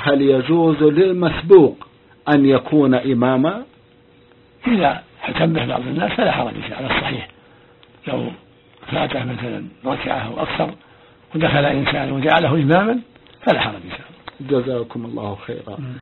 هل يجوز للمسبوق أن يكون إماما؟ إذا حكمه بعض الناس فلا حرج على الصحيح، لو فاته مثلا ركعة أو أكثر ودخل إنسان وجعله إماما فلا حرج إن شاء الله. جزاكم الله خيرا.